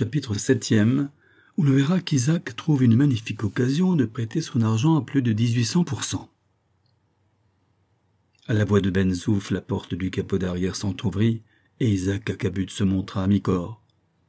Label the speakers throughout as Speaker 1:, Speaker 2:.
Speaker 1: Chapitre 7e, où l'on verra qu'Isaac trouve une magnifique occasion de prêter son argent à plus de 1800%. À la voix de Ben Zouf, la porte du capot d'arrière s'entr'ouvrit, et Isaac Kakabut se montra à mi-corps.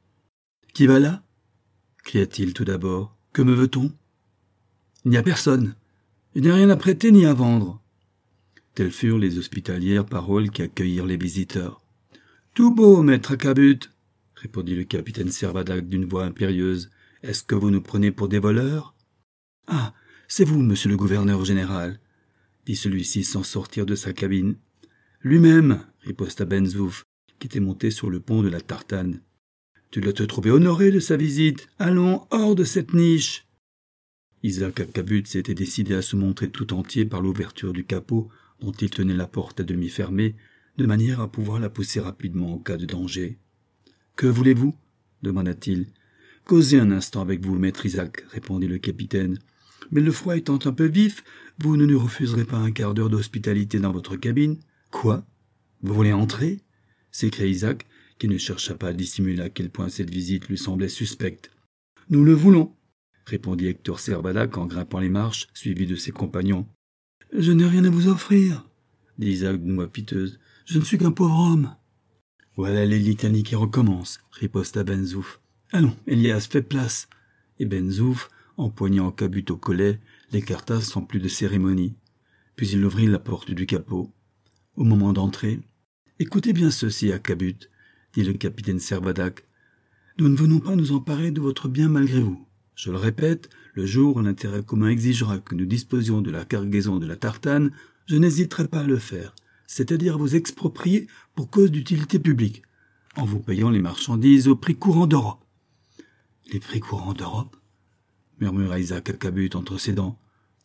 Speaker 1: « Qui va là » cria-t-il tout d'abord. « Que me veut-on » ? « Il n'y a personne. Il n'y a rien à prêter ni à vendre. » Telles furent les hospitalières paroles qui accueillirent les visiteurs. « Tout beau, maître Kakabut » répondit le capitaine Servadac d'une voix impérieuse. « Est-ce que vous nous prenez pour des voleurs ?»« Ah, c'est vous, monsieur le gouverneur général » dit celui-ci sans sortir de sa cabine. « Lui-même » riposta Ben Zouf, qui était monté sur le pont de la Tartane. « Tu dois te trouver honoré de sa visite. Allons, hors de cette niche !» Isaac Kakabut s'était décidé à se montrer tout entier par l'ouverture du capot dont il tenait la porte à demi fermée, de manière à pouvoir la pousser rapidement en cas de danger. « Que voulez-vous » demanda-t-il. « Causez un instant avec vous, maître Isaac, » répondit le capitaine. « Mais le froid étant un peu vif, vous ne nous refuserez pas un quart d'heure d'hospitalité dans votre cabine. »« Quoi ? Vous voulez entrer ?» s'écria Isaac, qui ne chercha pas à dissimuler à quel point cette visite lui semblait suspecte. « Nous le voulons » répondit Hector Servadac en grimpant les marches, suivi de ses compagnons. « Je n'ai rien à vous offrir, » dit Isaac d'une voix piteuse. « Je ne suis qu'un pauvre homme. »« Voilà les litanies qui recommencent, » riposta Ben Zouf. « Allons, Elias, fais place. » Et Ben Zouf, empoignant Kakabut au collet, l'écarta sans plus de cérémonie. Puis il ouvrit la porte du capot. Au moment d'entrer, « Écoutez bien ceci, Kakabut, » dit le capitaine Servadac. « Nous ne venons pas nous emparer de votre bien malgré vous. Je le répète, le jour où l'intérêt commun exigera que nous disposions de la cargaison de la Tartane, je n'hésiterai pas à le faire, c'est-à-dire vous exproprier pour cause d'utilité publique, en vous payant les marchandises au prix courant d'Europe. »« Les prix courants d'Europe » murmura Isaac Kakabut entre ses dents.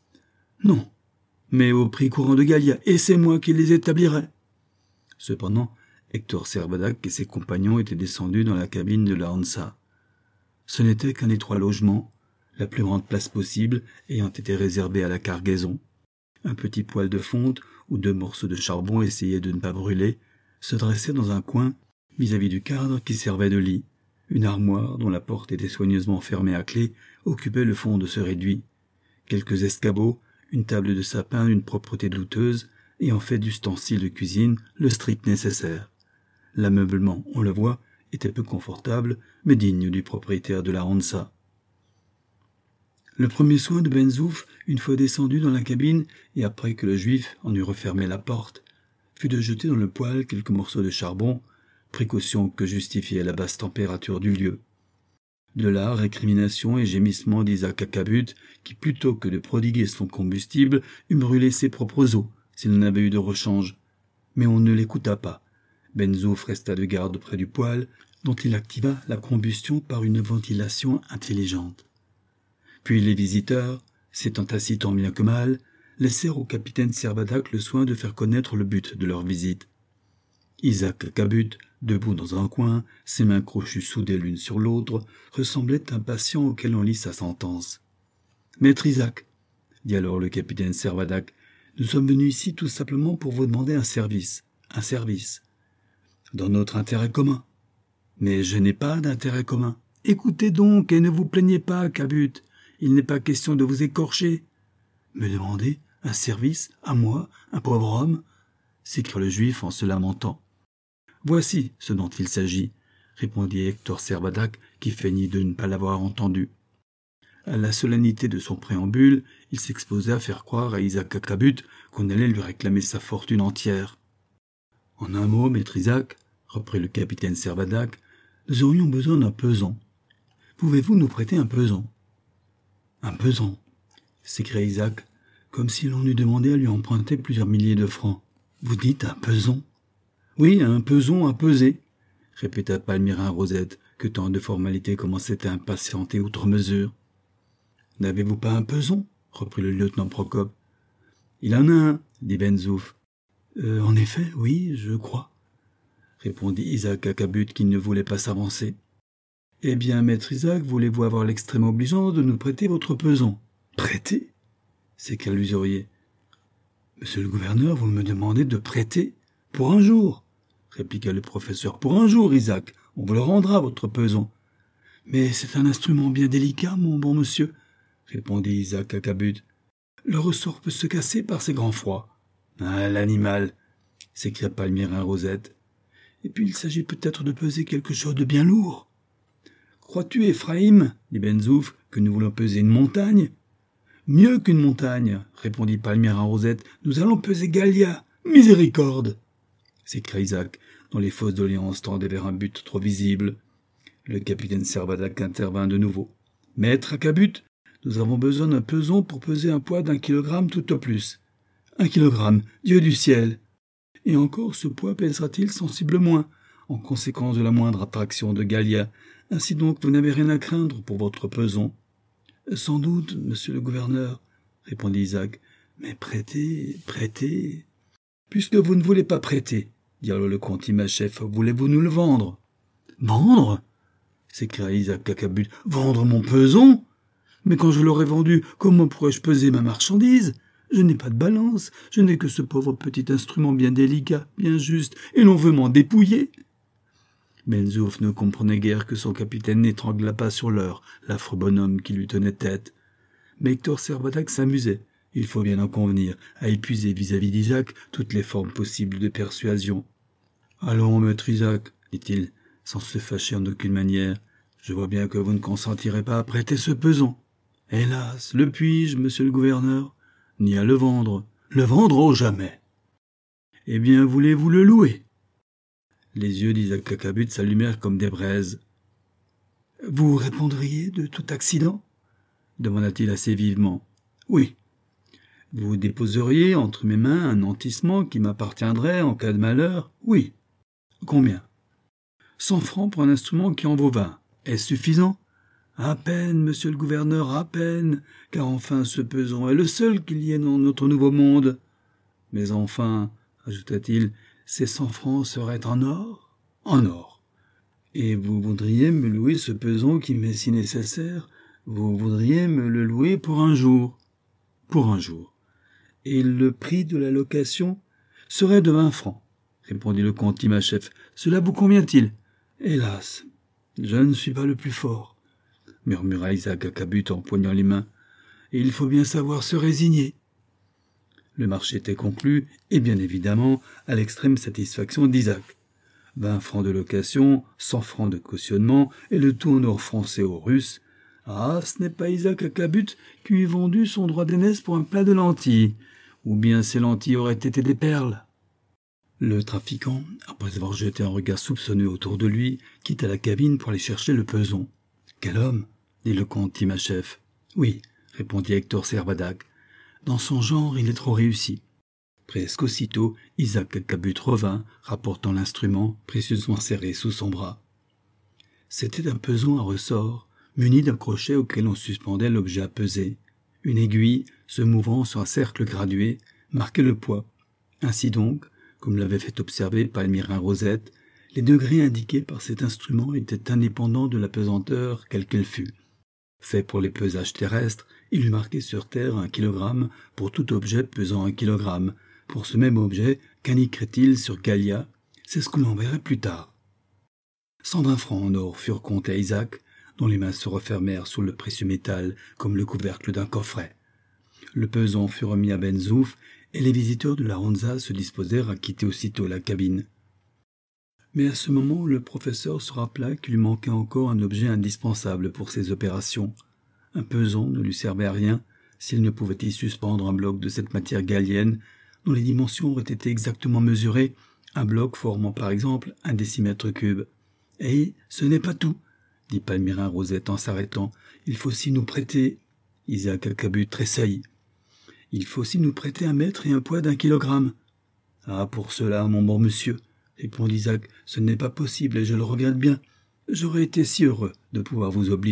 Speaker 1: « Non, mais au prix courant de Gallia, et c'est moi qui les établirai. » Cependant, Hector Servadac et ses compagnons étaient descendus dans la cabine de la Hansa. Ce n'était qu'un étroit logement, la plus grande place possible ayant été réservée à la cargaison. Un petit poêle de fonte où 2 morceaux de charbon essayaient de ne pas brûler se dressait dans un coin vis-à-vis du cadre qui servait de lit. Une armoire dont la porte était soigneusement fermée à clé occupait le fond de ce réduit. Quelques escabeaux, une table de sapin d'une propreté douteuse et en fait d'ustensiles de cuisine le strict nécessaire. L'ameublement, on le voit, était peu confortable, mais digne du propriétaire de la Hansa. Le premier soin de Ben Zouf, une fois descendu dans la cabine, et après que le juif en eut refermé la porte, fut de jeter dans le poêle quelques morceaux de charbon, précaution que justifiait la basse température du lieu. De là, récriminations et gémissements d'Isaac Kakabut, qui, plutôt que de prodiguer son combustible, eût brûlé ses propres os, s'il n'avait eu de rechange. Mais on ne l'écouta pas. Ben Zouf resta de garde près du poêle, dont il activa la combustion par une ventilation intelligente. Puis les visiteurs, s'étant assis tant bien que mal, laissèrent au capitaine Servadac le soin de faire connaître le but de leur visite. Isaac Kakabut, debout dans un coin, ses mains crochues soudées l'une sur l'autre, ressemblait à un patient auquel on lit sa sentence. « Maître Isaac, » dit alors le capitaine Servadac, « nous sommes venus ici tout simplement pour vous demander un service, dans notre intérêt commun. » « Mais je n'ai pas d'intérêt commun. »« Écoutez donc et ne vous plaignez pas, Kakabut. Il n'est pas question de vous écorcher. »« Me demander un service, à moi, un pauvre homme ?» s'écria le juif en se lamentant. « Voici ce dont il s'agit, » répondit Hector Servadac, qui feignit de ne pas l'avoir entendu. À la solennité de son préambule, il s'exposait à faire croire à Isaac Kakabut qu'on allait lui réclamer sa fortune entière. « En un mot, maître Isaac, » reprit le capitaine Servadac, « nous aurions besoin d'un pesant. Pouvez-vous nous prêter un pesant ?»« Un pesant » s'écria Isaac, comme si l'on eût demandé à lui emprunter plusieurs milliers de francs. « Vous dites un pesant ?»« Oui, un peson à peser, » répéta Palmyrin Rosette, que tant de formalités commençaient à impatienter outre mesure. « N'avez-vous pas un peson ?» reprit le lieutenant Procope. « Il en a un, » dit Ben Zouf. « En effet, oui, je crois, » répondit Isaac Kakabut qui ne voulait pas s'avancer. « Eh bien, maître Isaac, voulez-vous avoir l'extrême obligeance de nous prêter votre pesant ?»« Prêter » s'écria l'usurier. « Monsieur le gouverneur, vous me demandez de prêter ? Pour un jour » répliqua le professeur. « Pour un jour, Isaac, on vous le rendra, votre pesant. » « Mais c'est un instrument bien délicat, mon bon monsieur, » répondit Isaac Acabut. « Le ressort peut se casser par ces grands froids. »« Ah, l'animal » s'écria Palmyrin Rosette. « Et puis il s'agit peut-être de peser quelque chose de bien lourd. »« Crois-tu, Ephraïm, dit Ben-Zouf, que nous voulons peser une montagne ?»« Mieux qu'une montagne, répondit Palmyrin Rosette, nous allons peser Gallia. Miséricorde !» s'écria Isaac, dont les fausses doléances tendaient vers un but trop visible. Le capitaine Servadac intervint de nouveau. « Maître Acabut, nous avons besoin d'un peson pour peser un poids d'1 kilogramme tout au plus. 1 kilogramme, Dieu du ciel! Et encore ce poids pèsera-t-il sensiblement moins, en conséquence de la moindre attraction de Gallia. Ainsi donc, vous n'avez rien à craindre pour votre peson. »« Sans doute, monsieur le gouverneur, répondit Isaac, mais prêtez. Puisque vous ne voulez pas prêter, dit alors le comte Imachef, voulez-vous nous le vendre? Vendre? S'écria Isaac Acabut. Vendre mon peson? Mais quand je l'aurai vendu, comment pourrais-je peser ma marchandise? Je n'ai pas de balance, je n'ai que ce pauvre petit instrument bien délicat, bien juste, et l'on veut m'en dépouiller. Ben-Zouf ne comprenait guère que son capitaine n'étranglât pas sur l'heure l'affreux bonhomme qui lui tenait tête. Mais Hector Servadac s'amusait, il faut bien en convenir, à épuiser vis-à-vis d'Isaac toutes les formes possibles de persuasion. « Allons, maître Isaac, dit-il, sans se fâcher en aucune manière, je vois bien que vous ne consentirez pas à prêter ce peson. Hélas, le puis-je, monsieur le gouverneur? Ni à le vendre. Le vendre au jamais. Eh bien, voulez-vous le louer? Les yeux d'Isaac Acabut s'allumèrent comme des braises. Vous répondriez de tout accident? Demanda-t-il assez vivement. Oui. Vous déposeriez entre mes mains un nantissement qui m'appartiendrait en cas de malheur? Oui. Combien? 100 francs pour un instrument qui en vaut 20. Est-ce suffisant? À peine, monsieur le gouverneur, à peine, car enfin ce peson est le seul qu'il y ait dans notre nouveau monde. Mais enfin, ajouta-t-il, ces 100 francs seraient en or? En or. Et vous voudriez me louer ce peson qui m'est si nécessaire? Vous voudriez me le louer pour un jour? Pour un jour. Et le prix de la location serait de 20 francs, répondit le comte Imachef. Cela vous convient-il? Hélas, je ne suis pas le plus fort, murmura Isaac Acabut en poignant les mains. Et il faut bien savoir se résigner. Le marché était conclu, et bien évidemment, à l'extrême satisfaction d'Isaac. 20 francs de location, 100 francs de cautionnement, et le tout en or français aux Russes. Ah, ce n'est pas Isaac Acabut qui eût vendu son droit d'aînesse pour un plat de lentilles, ou bien ces lentilles auraient été des perles. Le trafiquant, après avoir jeté un regard soupçonneux autour de lui, quitta la cabine pour aller chercher le peson. « Quel homme ?» dit le comte Timachef. « Oui, » répondit Hector Servadac. « Dans son genre, il est trop réussi. » Presque aussitôt, Isaac Acabut revint, rapportant l'instrument, précieusement serré sous son bras. C'était un peson à ressort, muni d'un crochet auquel on suspendait l'objet à peser. Une aiguille, se mouvant sur un cercle gradué, marquait le poids. Ainsi donc, comme l'avait fait observer Palmyrin Rosette, les degrés indiqués par cet instrument étaient indépendants de la pesanteur, quelle qu'elle fût. Fait pour les pesages terrestres, il eût marqué sur Terre 1 kilogramme pour tout objet pesant 1 kilogramme. Pour ce même objet, qu'indiquerait-il sur Gallia? C'est ce que l'on verrait plus tard. 120 francs en or furent comptés à Isaac, dont les mains se refermèrent sous le précieux métal comme le couvercle d'un coffret. Le peson fut remis à Ben-Zouf, et les visiteurs de la Ronza se disposèrent à quitter aussitôt la cabine. Mais à ce moment, le professeur se rappela qu'il lui manquait encore un objet indispensable pour ses opérations. Un peson ne lui servait à rien s'il ne pouvait y suspendre un bloc de cette matière gallienne dont les dimensions auraient été exactement mesurées, un bloc formant par exemple 1 décimètre cube. « Et ce n'est pas tout, » dit Palmyrin Rosette en s'arrêtant. « Il faut aussi nous prêter... » Isaac Acabut tressaillit. « Il faut aussi nous prêter 1 mètre et un poids d'1 kilogramme. »« Ah, pour cela, mon bon monsieur, » répondit Isaac, « ce n'est pas possible et je le regrette bien. J'aurais été si heureux de pouvoir vous obliger. »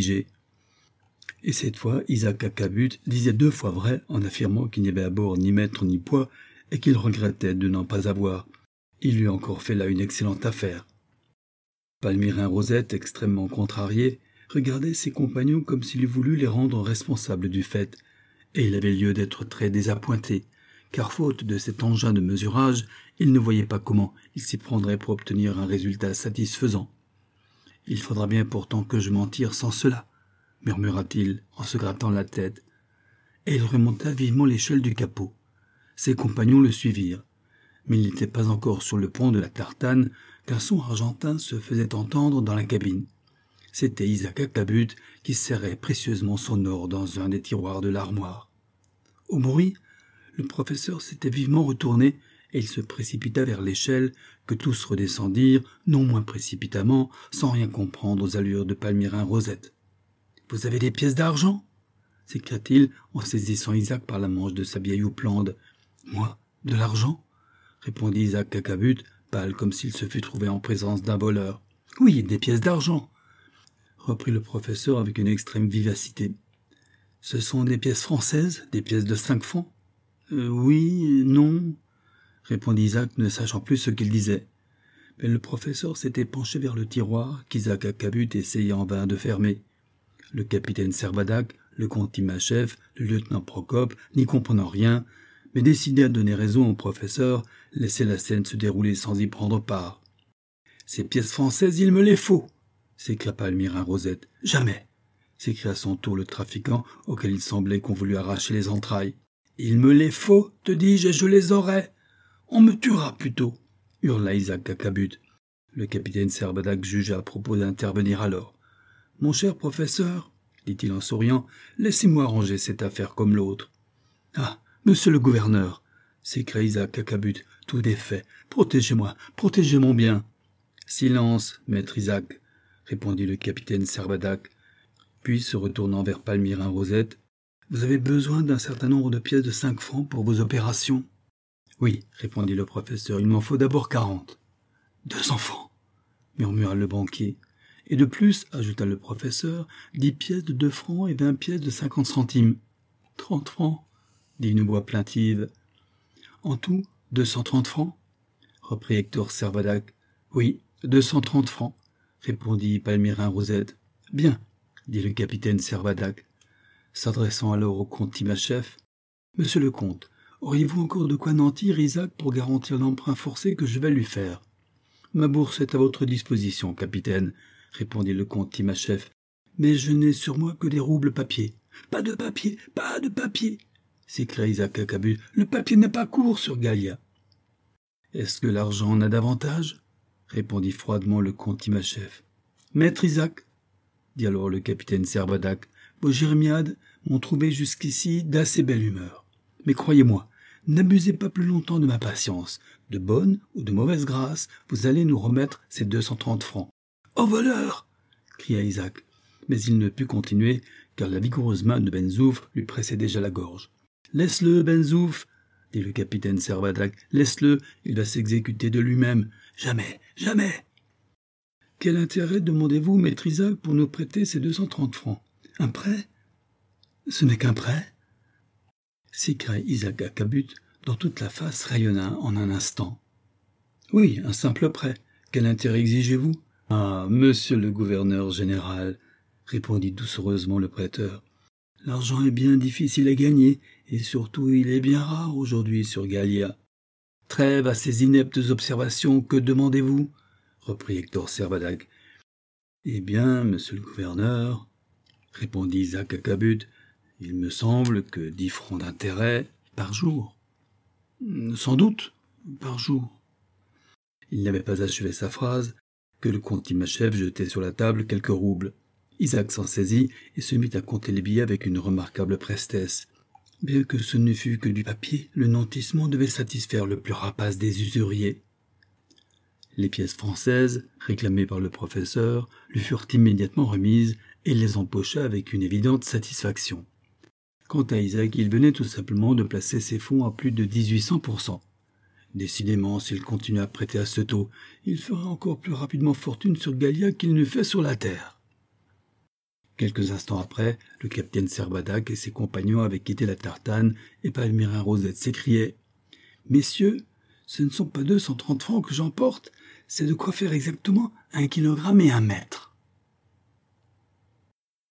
Speaker 1: Et cette fois, Isaac Acabut disait 2 fois vrai en affirmant qu'il n'y avait à bord ni mètre ni poids et qu'il regrettait de n'en pas avoir. Il eût encore fait là une excellente affaire. Palmyrin Rosette, extrêmement contrarié, regardait ses compagnons comme s'il eût voulu les rendre responsables du fait, et il avait lieu d'être très désappointé, car faute de cet engin de mesurage, il ne voyait pas comment il s'y prendrait pour obtenir un résultat satisfaisant. Il faudra bien pourtant que je m'en tire sans cela, murmura-t-il en se grattant la tête. Et il remonta vivement l'échelle du capot. Ses compagnons le suivirent, mais il n'était pas encore sur le pont de la Tartane qu'un son argentin se faisait entendre dans la cabine. C'était Isaac Acabut qui serrait précieusement son or dans un des tiroirs de l'armoire. Au bruit, le professeur s'était vivement retourné et il se précipita vers l'échelle que tous redescendirent, non moins précipitamment, sans rien comprendre aux allures de Palmyrin Rosette. « Vous avez des pièces d'argent » s'écria-t-il en saisissant Isaac par la manche de sa vieille houppelande. « Moi, de l'argent » répondit Isaac Acabut, pâle comme s'il se fût trouvé en présence d'un voleur. « Oui, des pièces d'argent » reprit le professeur avec une extrême vivacité. « Ce sont des pièces françaises, des pièces de 5 francs ?»« Oui, non » répondit Isaac, ne sachant plus ce qu'il disait. Mais le professeur s'était penché vers le tiroir qu'Isaac Acabut essayait en vain de fermer. Le capitaine Servadac, le comte Timascheff, le lieutenant Procope, n'y comprenant rien, mais décidé à donner raison au professeur, laissaient la scène se dérouler sans y prendre part. « Ces pièces françaises, il me les faut !» s'écria Palmyrin Rosette. « Jamais !» s'écria à son tour le trafiquant, auquel il semblait qu'on voulût arracher les entrailles. « Il me les faut, te dis-je, et je les aurai !»« On me tuera plutôt !» hurla Isaac Acabut. Le capitaine Servadac jugea à propos d'intervenir alors. « Mon cher professeur, dit-il en souriant, laissez-moi arranger cette affaire comme l'autre. »« Ah, monsieur le gouverneur !» s'écria Isaac Acabut, tout défait. « Protégez-moi, protégez mon bien !»« Silence, maître Isaac !» répondit le capitaine Servadac. Puis, se retournant vers Palmyrin Rosette, « Vous avez besoin d'un certain nombre de pièces de 5 francs pour vos opérations ?»« Oui, répondit le professeur, il m'en faut d'abord 40. »« 200 francs, murmura le banquier. Et de plus, ajouta le professeur, 10 pièces de 2 francs et 20 pièces de 50 centimes. 30 francs, dit une voix plaintive. En tout, 230 francs, reprit Hector Servadac. Oui, 230 francs, répondit Palmyrin Rosette. Bien, dit le capitaine Servadac, s'adressant alors au comte Timascheff. Monsieur le comte, auriez-vous encore de quoi nantir Isaac pour garantir l'emprunt forcé que je vais lui faire? Ma bourse est à votre disposition, capitaine, répondit le comte Timascheff, mais je n'ai sur moi que des roubles papier. Pas de papier, pas de papier, s'écria Isaac Acabut. Le papier n'est pas court sur Gallia. Est-ce que l'argent en a davantage? Répondit froidement le comte Timascheff. Maître Isaac, dit alors le capitaine Servadac, vos jérémiades m'ont trouvé jusqu'ici d'assez belle humeur. Mais croyez-moi, n'abusez pas plus longtemps de ma patience. De bonne ou de mauvaise grâce, vous allez nous remettre ces 230 francs. « Au voleur !» cria Isaac. Mais il ne put continuer, car la vigoureuse main de Benzouf lui pressait déjà la gorge. « Laisse-le, Benzouf !» dit le capitaine Servadac. « Laisse-le, il va s'exécuter de lui-même. Jamais, jamais !»« Quel intérêt demandez-vous, maître Isaac, pour nous prêter ces 230 francs? Un prêt? Ce n'est qu'un prêt ?» s'écria Isaac Acabut, dont toute la face rayonna en un instant. « Oui, un simple prêt. Quel intérêt exigez-vous? »« Ah, monsieur le gouverneur général, répondit doucereusement le prêteur, l'argent est bien difficile à gagner, et surtout il est bien rare aujourd'hui sur Gallia. Trêve à ces ineptes observations, que demandez-vous? Reprit Hector Servadac. Eh bien, monsieur le gouverneur, répondit Isaac Acabut, il me semble que 10 francs d'intérêt par jour. Sans doute, par jour. Il n'avait pas achevé sa phrase que le comte Timascheff jetait sur la table quelques roubles. Isaac s'en saisit et se mit à compter les billets avec une remarquable prestesse. Bien que ce ne fût que du papier, le nantissement devait satisfaire le plus rapace des usuriers. Les pièces françaises, réclamées par le professeur, lui furent immédiatement remises et il les empocha avec une évidente satisfaction. Quant à Isaac, il venait tout simplement de placer ses fonds à plus de 1800%. Décidément, s'il continuait à prêter à ce taux, il ferait encore plus rapidement fortune sur Gallia qu'il n'eût fait sur la terre. Quelques instants après, le capitaine Servadac et ses compagnons avaient quitté la Tartane et Palmyrin Rosette s'écriait « Messieurs, ce ne sont pas 230 francs que j'emporte, c'est de quoi faire exactement 1 kilogramme et 1 mètre. »